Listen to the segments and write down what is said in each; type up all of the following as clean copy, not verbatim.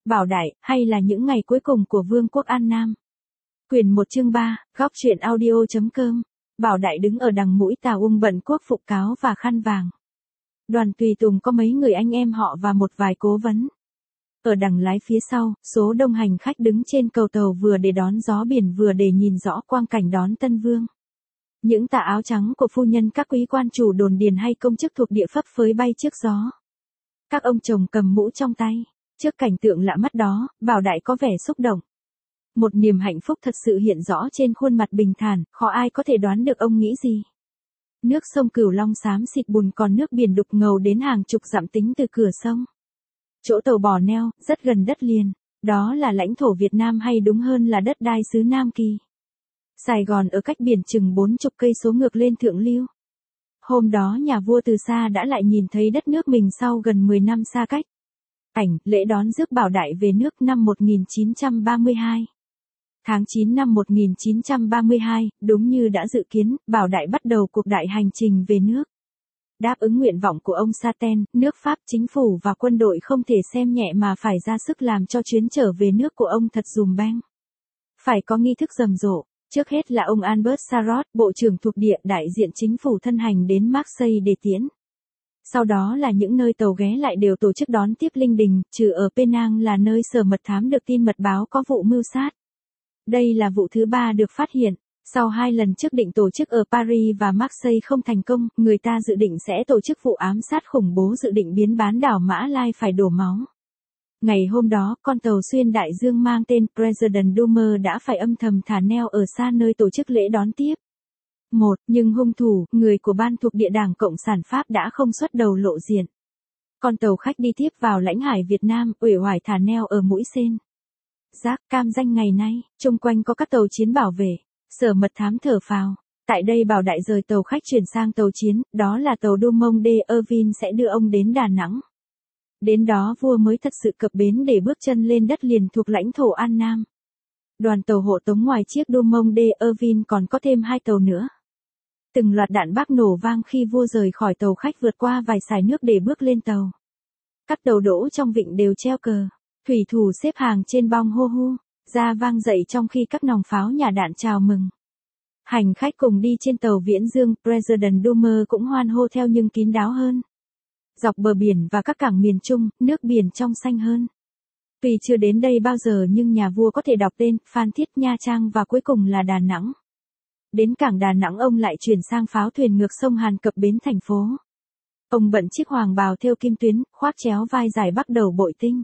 Bảo Đại, hay là những ngày cuối cùng của Vương quốc An Nam. Quyển 1 chương 3, góc truyện audio.com. Bảo Đại đứng ở đằng mũi tàu ung bận quốc phục cáo và khăn vàng. Đoàn tùy tùng có mấy người anh em họ và một vài cố vấn. Ở đằng lái phía sau, số đông hành khách đứng trên cầu tàu vừa để đón gió biển vừa để nhìn rõ quang cảnh đón Tân Vương. Những tà áo trắng của phu nhân các quý quan chủ đồn điền hay công chức thuộc địa phấp phới bay trước gió. Các ông chồng cầm mũ trong tay. Trước cảnh tượng lạ mắt đó, Bảo Đại có vẻ xúc động. Một niềm hạnh phúc thật sự hiện rõ trên khuôn mặt bình thản, khó ai có thể đoán được ông nghĩ gì. Nước sông Cửu Long xám xịt bùn còn nước biển đục ngầu đến hàng chục dặm tính từ cửa sông. Chỗ tàu bò neo, rất gần đất liền, đó là lãnh thổ Việt Nam hay đúng hơn là đất đai xứ Nam Kỳ. Sài Gòn ở cách biển chừng 40 cây số ngược lên thượng lưu. Hôm đó nhà vua từ xa đã lại nhìn thấy đất nước mình sau gần 10 năm xa cách. Ảnh, lễ đón rước Bảo Đại về nước năm 1932. Tháng 9 năm 1932, đúng như đã dự kiến, Bảo Đại bắt đầu cuộc đại hành trình về nước. Đáp ứng nguyện vọng của ông Saten, nước Pháp chính phủ và quân đội không thể xem nhẹ mà phải ra sức làm cho chuyến trở về nước của ông thật dùm beng. Phải có nghi thức rầm rộ. Trước hết là ông Albert Sarraut, bộ trưởng thuộc địa đại diện chính phủ thân hành đến Marseille để tiễn. Sau đó là những nơi tàu ghé lại đều tổ chức đón tiếp linh đình, trừ ở Penang là nơi Sở Mật Thám được tin mật báo có vụ mưu sát. Đây là vụ thứ 3 được phát hiện. Sau 2 lần trước định tổ chức ở Paris và Marseille không thành công, người ta dự định sẽ tổ chức vụ ám sát khủng bố dự định biến bán đảo Mã Lai phải đổ máu. Ngày hôm đó, con tàu xuyên đại dương mang tên President Dummer đã phải âm thầm thả neo ở xa nơi tổ chức lễ đón tiếp. Nhưng hung thủ, người của ban thuộc địa Đảng Cộng sản Pháp đã không xuất đầu lộ diện. Con tàu khách đi tiếp vào lãnh hải Việt Nam, uể oải thả neo ở mũi Sên. Giác Cam Danh ngày nay, chung quanh có các tàu chiến bảo vệ. Sở Mật Thám thở phào. Tại đây Bảo Đại rời tàu khách chuyển sang tàu chiến, đó là tàu Dumont d'Urville sẽ đưa ông đến Đà Nẵng. Đến đó vua mới thật sự cập bến để bước chân lên đất liền thuộc lãnh thổ An Nam. Đoàn tàu hộ tống ngoài chiếc Dumont d'Urville còn có thêm 2 tàu nữa. Từng loạt đạn bác nổ vang khi vua rời khỏi tàu khách vượt qua vài sải nước để bước lên tàu. Các tàu đỗ trong vịnh đều treo cờ, thủy thủ xếp hàng trên bong hô hu, ra vang dậy trong khi các nòng pháo nhả đạn chào mừng. Hành khách cùng đi trên tàu Viễn Dương, President Dummer cũng hoan hô theo nhưng kín đáo hơn. Dọc bờ biển và các cảng miền Trung, nước biển trong xanh hơn. Tuy chưa đến đây bao giờ nhưng nhà vua có thể đọc tên Phan Thiết, Nha Trang và cuối cùng là Đà Nẵng. Đến cảng Đà Nẵng ông lại chuyển sang pháo thuyền ngược sông Hàn cập bến thành phố. Ông bận chiếc hoàng bào thêu kim tuyến, khoác chéo vai dài bắt đầu bội tinh.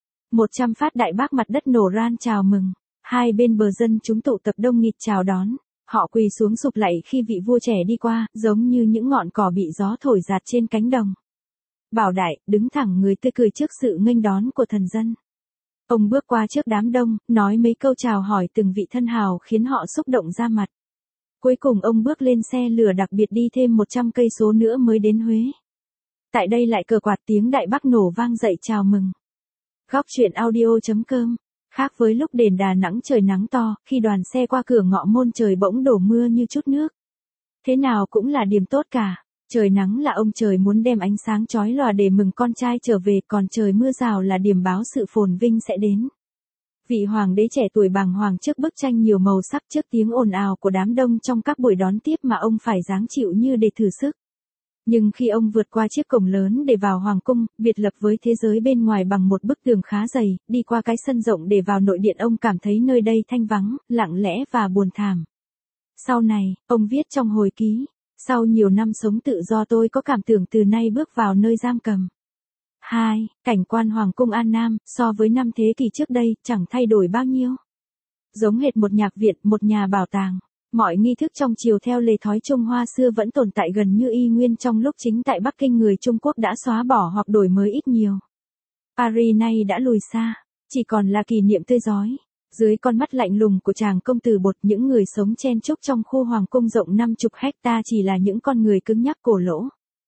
100 phát đại bác mặt đất nổ ran chào mừng. Hai bên bờ dân chúng tụ tập đông nghịt chào đón. Họ quỳ xuống sụp lạy khi vị vua trẻ đi qua, giống như những ngọn cỏ bị gió thổi giạt trên cánh đồng. Bảo Đại, đứng thẳng người tươi cười trước sự nghênh đón của thần dân. Ông bước qua trước đám đông, nói mấy câu chào hỏi từng vị thân hào khiến họ xúc động ra mặt. Cuối cùng ông bước lên xe lửa đặc biệt đi thêm 100 cây số nữa mới đến Huế. Tại đây lại cờ quạt tiếng Đại Bác nổ vang dậy chào mừng. Góc truyện audio.com. Khác với lúc đền Đà Nẵng trời nắng to, khi đoàn xe qua cửa ngọ môn trời bỗng đổ mưa như chút nước. Thế nào cũng là điểm tốt cả. Trời nắng là ông trời muốn đem ánh sáng chói lòa để mừng con trai trở về, còn trời mưa rào là điểm báo sự phồn vinh sẽ đến. Vị hoàng đế trẻ tuổi bàng hoàng trước bức tranh nhiều màu sắc, trước tiếng ồn ào của đám đông trong các buổi đón tiếp mà ông phải giáng chịu như để thử sức. Nhưng khi ông vượt qua chiếc cổng lớn để vào hoàng cung, biệt lập với thế giới bên ngoài bằng một bức tường khá dày, đi qua cái sân rộng để vào nội điện, ông cảm thấy nơi đây thanh vắng, lặng lẽ và buồn thảm. Sau này, ông viết trong hồi ký, sau nhiều năm sống tự do tôi có cảm tưởng từ nay bước vào nơi giam cầm. 2. Cảnh quan Hoàng cung An Nam, so với 5 thế kỷ trước đây, chẳng thay đổi bao nhiêu. Giống hệt một nhạc viện, một nhà bảo tàng. Mọi nghi thức trong triều theo lề thói Trung Hoa xưa vẫn tồn tại gần như y nguyên trong lúc chính tại Bắc Kinh người Trung Quốc đã xóa bỏ hoặc đổi mới ít nhiều. Paris nay đã lùi xa, chỉ còn là kỷ niệm tươi rói. Dưới con mắt lạnh lùng của chàng công tử bột, những người sống chen chúc trong khu hoàng cung rộng 50 hecta chỉ là những con người cứng nhắc cổ lỗ.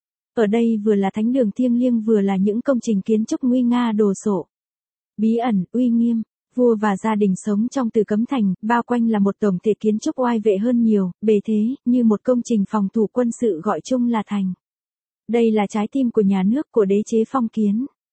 Ở đây vừa là thánh đường thiêng liêng vừa là những công trình kiến trúc nguy nga đồ sộ. Bí ẩn, uy nghiêm, vua và gia đình sống trong Từ Cấm Thành, bao quanh là một tổng thể kiến trúc oai vệ hơn nhiều, bề thế, như một công trình phòng thủ quân sự gọi chung là thành. Đây là trái tim của nhà nước, của đế chế phong kiến.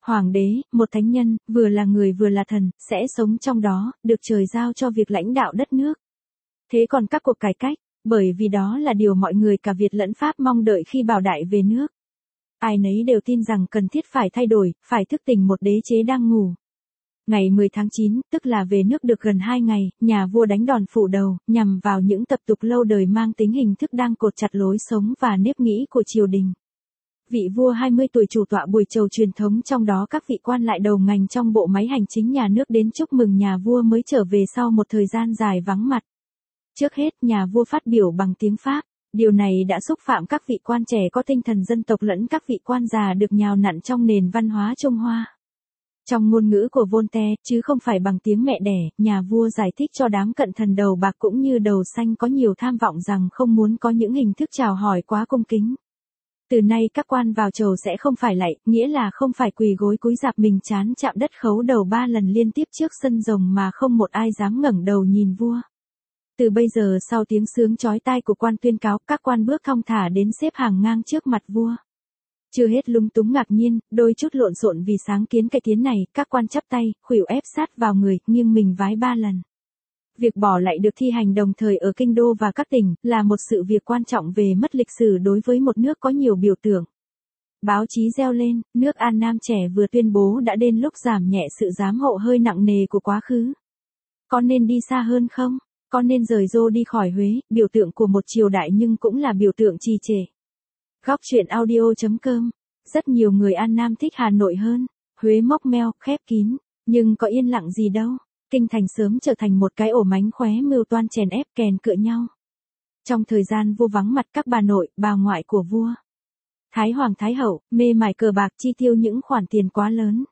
Hoàng đế, một thánh nhân, vừa là người vừa là thần, sẽ sống trong đó, được trời giao cho việc lãnh đạo đất nước. Thế còn các cuộc cải cách, bởi vì đó là điều mọi người cả Việt lẫn Pháp mong đợi khi Bảo Đại về nước. Ai nấy đều tin rằng cần thiết phải thay đổi, phải thức tỉnh một đế chế đang ngủ. Ngày 10 tháng 9, tức là về nước được gần 2 ngày, nhà vua đánh đòn phủ đầu, nhằm vào những tập tục lâu đời mang tính hình thức đang cột chặt lối sống và nếp nghĩ của triều đình. Vị vua 20 tuổi chủ tọa buổi chầu truyền thống, trong đó các vị quan lại đầu ngành trong bộ máy hành chính nhà nước đến chúc mừng nhà vua mới trở về sau một thời gian dài vắng mặt. Trước hết, nhà vua phát biểu bằng tiếng Pháp. Điều này đã xúc phạm các vị quan trẻ có tinh thần dân tộc lẫn các vị quan già được nhào nặn trong nền văn hóa Trung Hoa. Trong ngôn ngữ của Voltaire, chứ không phải bằng tiếng mẹ đẻ, nhà vua giải thích cho đám cận thần đầu bạc cũng như đầu xanh có nhiều tham vọng rằng không muốn có những hình thức chào hỏi quá cung kính. Từ nay các quan vào chầu sẽ không phải lạy, nghĩa là không phải quỳ gối cúi rạp mình trán chạm đất khấu đầu 3 lần liên tiếp trước sân rồng mà không một ai dám ngẩng đầu nhìn vua. Từ bây giờ sau tiếng sướng chói tai của quan tuyên cáo, các quan bước thong thả đến xếp hàng ngang trước mặt vua. Chưa hết lúng túng ngạc nhiên, đôi chút lộn xộn vì sáng kiến cải tiến này, các quan chắp tay, khuỷu ép sát vào người, nghiêng mình vái 3 lần. Việc bỏ lạy được thi hành đồng thời ở kinh đô và các tỉnh, là một sự việc quan trọng về mất lịch sử đối với một nước có nhiều biểu tượng. Báo chí reo lên, nước An Nam trẻ vừa tuyên bố đã đến lúc giảm nhẹ sự giám hộ hơi nặng nề của quá khứ. Có nên đi xa hơn không? Có nên rời rô đi khỏi Huế, biểu tượng của một triều đại nhưng cũng là biểu tượng trì trệ. Góc chuyện audio.com. Rất nhiều người An Nam thích Hà Nội hơn. Huế mốc meo, khép kín. Nhưng có yên lặng gì đâu. Kinh thành sớm trở thành một cái ổ mánh khóe mưu toan chèn ép kèn cựa nhau. Trong thời gian vua vắng mặt, các bà nội, bà ngoại của vua, Thái Hoàng Thái Hậu, mê mải cờ bạc chi tiêu những khoản tiền quá lớn.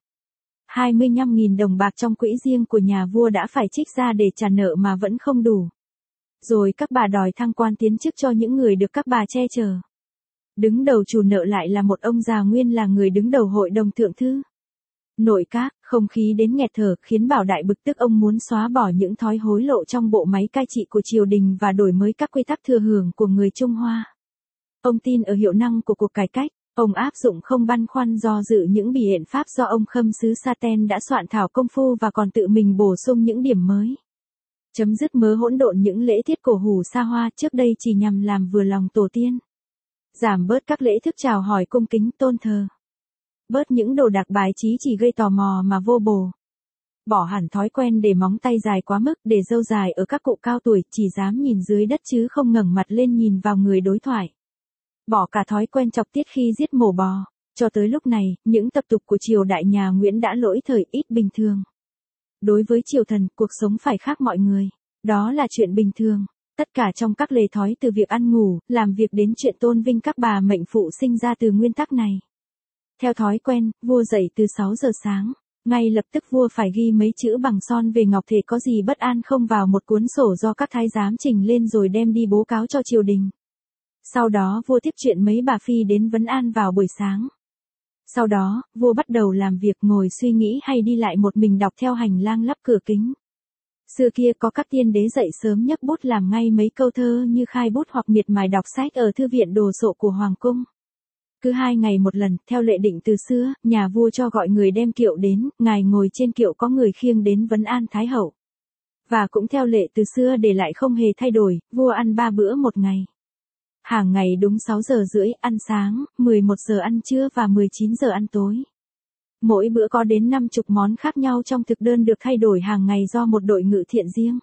25.000 đồng bạc trong quỹ riêng của nhà vua đã phải trích ra để trả nợ mà vẫn không đủ. Rồi các bà đòi thăng quan tiến chức cho những người được các bà che chở. Đứng đầu chủ nợ lại là một ông già nguyên là người đứng đầu hội đồng thượng thư. Nội các, không khí đến nghẹt thở, khiến Bảo Đại bực tức. Ông muốn xóa bỏ những thói hối lộ trong bộ máy cai trị của triều đình và đổi mới các quy tắc thừa hưởng của người Trung Hoa. Ông tin ở hiệu năng của cuộc cải cách. Ông áp dụng không băn khoăn do dự những biện pháp do ông Khâm sứ Sa Ten đã soạn thảo công phu và còn tự mình bổ sung những điểm mới. Chấm dứt mớ hỗn độn những lễ tiết cổ hủ xa hoa trước đây chỉ nhằm làm vừa lòng tổ tiên. Giảm bớt các lễ thức chào hỏi cung kính tôn thờ. Bớt những đồ đạc bài trí chỉ gây tò mò mà vô bổ. Bỏ hẳn thói quen để móng tay dài quá mức, để râu dài ở các cụ cao tuổi chỉ dám nhìn dưới đất chứ không ngẩng mặt lên nhìn vào người đối thoại. Bỏ cả thói quen chọc tiết khi giết mổ bò. Cho tới lúc này, những tập tục của triều đại nhà Nguyễn đã lỗi thời ít bình thường. Đối với triều thần, cuộc sống phải khác mọi người. Đó là chuyện bình thường. Tất cả trong các lề thói từ việc ăn ngủ, làm việc đến chuyện tôn vinh các bà mệnh phụ sinh ra từ nguyên tắc này. Theo thói quen, vua dậy từ 6 giờ sáng. Ngay lập tức vua phải ghi mấy chữ bằng son về ngọc thể có gì bất an không vào một cuốn sổ do các thái giám trình lên rồi đem đi bố cáo cho triều đình. Sau đó vua tiếp chuyện mấy bà phi đến vấn an vào buổi sáng. Sau đó, vua bắt đầu làm việc, ngồi suy nghĩ hay đi lại một mình đọc theo hành lang lắp cửa kính. Xưa kia có các tiên đế dậy sớm nhấc bút làm ngay mấy câu thơ như khai bút hoặc miệt mài đọc sách ở thư viện đồ sộ của Hoàng cung. Cứ 2 ngày một lần, theo lệ định từ xưa, nhà vua cho gọi người đem kiệu đến, ngài ngồi trên kiệu có người khiêng đến vấn an Thái Hậu. Và cũng theo lệ từ xưa để lại không hề thay đổi, vua ăn 3 bữa một ngày. Hàng ngày đúng 6 giờ rưỡi ăn sáng, 11 giờ ăn trưa và 19 giờ ăn tối. Mỗi bữa có đến 50 món khác nhau trong thực đơn được thay đổi hàng ngày do một đội ngự thiện riêng.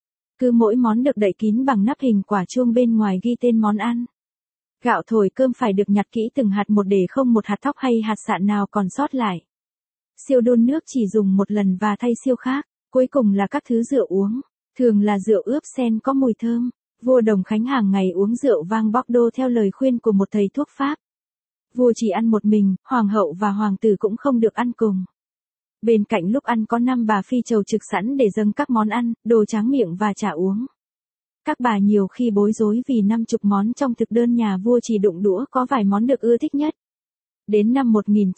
Cứ mỗi món được đậy kín bằng nắp hình quả chuông bên ngoài ghi tên món ăn. Gạo thổi cơm phải được nhặt kỹ từng hạt một để không một hạt thóc hay hạt sạn nào còn sót lại. Siêu đun nước chỉ dùng một lần và thay siêu khác. Cuối cùng là các thứ rượu uống. Thường là rượu ướp sen có mùi thơm. Vua Đồng Khánh hàng ngày uống rượu vang Bordeaux theo lời khuyên của một thầy thuốc Pháp. Vua chỉ ăn một mình, hoàng hậu và hoàng tử cũng không được ăn cùng. Bên cạnh lúc ăn có 5 bà phi chầu trực sẵn để dâng các món ăn, đồ tráng miệng và trà uống. Các bà nhiều khi bối rối vì 50 món trong thực đơn nhà vua chỉ đụng đũa có vài món được ưa thích nhất. Đến năm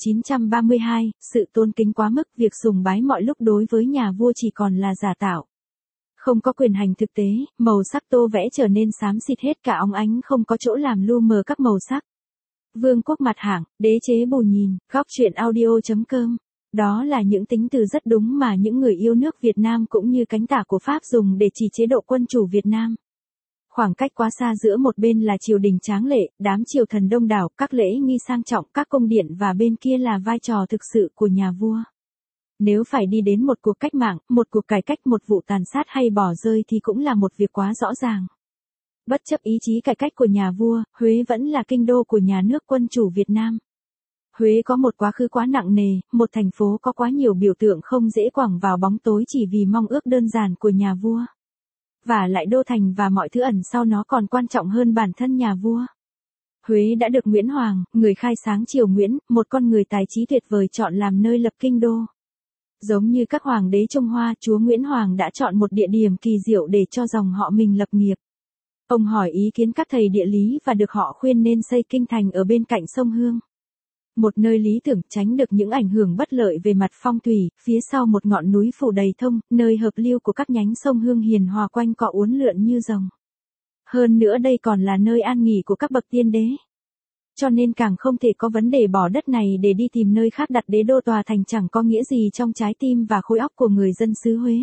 1932, sự tôn kính quá mức, việc sùng bái mọi lúc đối với nhà vua chỉ còn là giả tạo. Không có quyền hành thực tế, màu sắc tô vẽ trở nên xám xịt hết cả óng ánh, không có chỗ làm lu mờ các màu sắc. Vương quốc mặt hạng, đế chế bù nhìn, góc truyện audio.com. Đó là những tính từ rất đúng mà những người yêu nước Việt Nam cũng như cánh tả của Pháp dùng để chỉ chế độ quân chủ Việt Nam. Khoảng cách quá xa giữa một bên là triều đình tráng lệ, đám triều thần đông đảo, các lễ nghi sang trọng, các cung điện và bên kia là vai trò thực sự của nhà vua. Nếu phải đi đến một cuộc cách mạng, một cuộc cải cách, một vụ tàn sát hay bỏ rơi thì cũng là một việc quá rõ ràng. Bất chấp ý chí cải cách của nhà vua, Huế vẫn là kinh đô của nhà nước quân chủ Việt Nam. Huế có một quá khứ quá nặng nề, một thành phố có quá nhiều biểu tượng không dễ quẳng vào bóng tối chỉ vì mong ước đơn giản của nhà vua. Và lại đô thành và mọi thứ ẩn sau nó còn quan trọng hơn bản thân nhà vua. Huế đã được Nguyễn Hoàng, người khai sáng triều Nguyễn, một con người tài trí tuyệt vời chọn làm nơi lập kinh đô. Giống như các hoàng đế Trung Hoa, chúa Nguyễn Hoàng đã chọn một địa điểm kỳ diệu để cho dòng họ mình lập nghiệp. Ông hỏi ý kiến các thầy địa lý và được họ khuyên nên xây kinh thành ở bên cạnh sông Hương. Một nơi lý tưởng tránh được những ảnh hưởng bất lợi về mặt phong thủy, phía sau một ngọn núi phủ đầy thông, nơi hợp lưu của các nhánh sông Hương hiền hòa quanh cọ uốn lượn như rồng. Hơn nữa đây còn là nơi an nghỉ của các bậc tiên đế. Cho nên càng không thể có vấn đề bỏ đất này để đi tìm nơi khác đặt đế đô tòa thành chẳng có nghĩa gì trong trái tim và khối óc của người dân xứ Huế.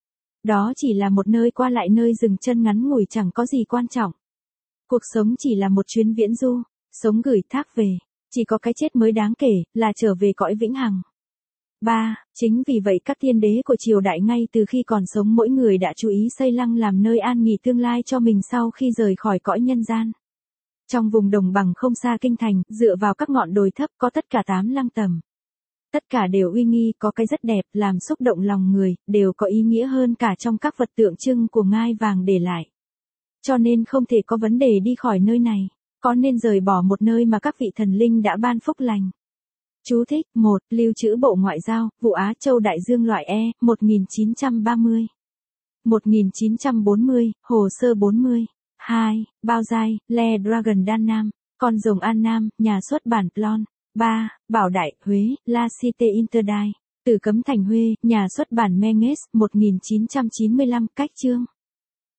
Đó chỉ là một nơi qua lại, nơi dừng chân ngắn ngủi chẳng có gì quan trọng. Cuộc sống chỉ là một chuyến viễn du, sống gửi thác về, chỉ có cái chết mới đáng kể, là trở về cõi vĩnh hằng. 3. Chính vì vậy các tiên đế của triều đại ngay từ khi còn sống mỗi người đã chú ý xây lăng làm nơi an nghỉ tương lai cho mình sau khi rời khỏi cõi nhân gian. Trong vùng đồng bằng không xa kinh thành, dựa vào các ngọn đồi thấp có tất cả 8 lăng tầm. Tất cả đều uy nghi, có cái rất đẹp, làm xúc động lòng người, đều có ý nghĩa hơn cả trong các vật tượng trưng của ngai vàng để lại. Cho nên không thể có vấn đề đi khỏi nơi này, có nên rời bỏ một nơi mà các vị thần linh đã ban phúc lành. Chú thích: 1. Lưu trữ Bộ Ngoại giao, vụ Á Châu Đại Dương loại E, 1930. 1940, Hồ sơ 40. 2. Bao Giai, Le Dragon Đan Nam, Con rồng An Nam, nhà xuất bản Plon. 3. Bảo Đại, Huế, La Cité Interdit, Từ Cấm Thành Huê, nhà xuất bản Menges, 1995, cách chương.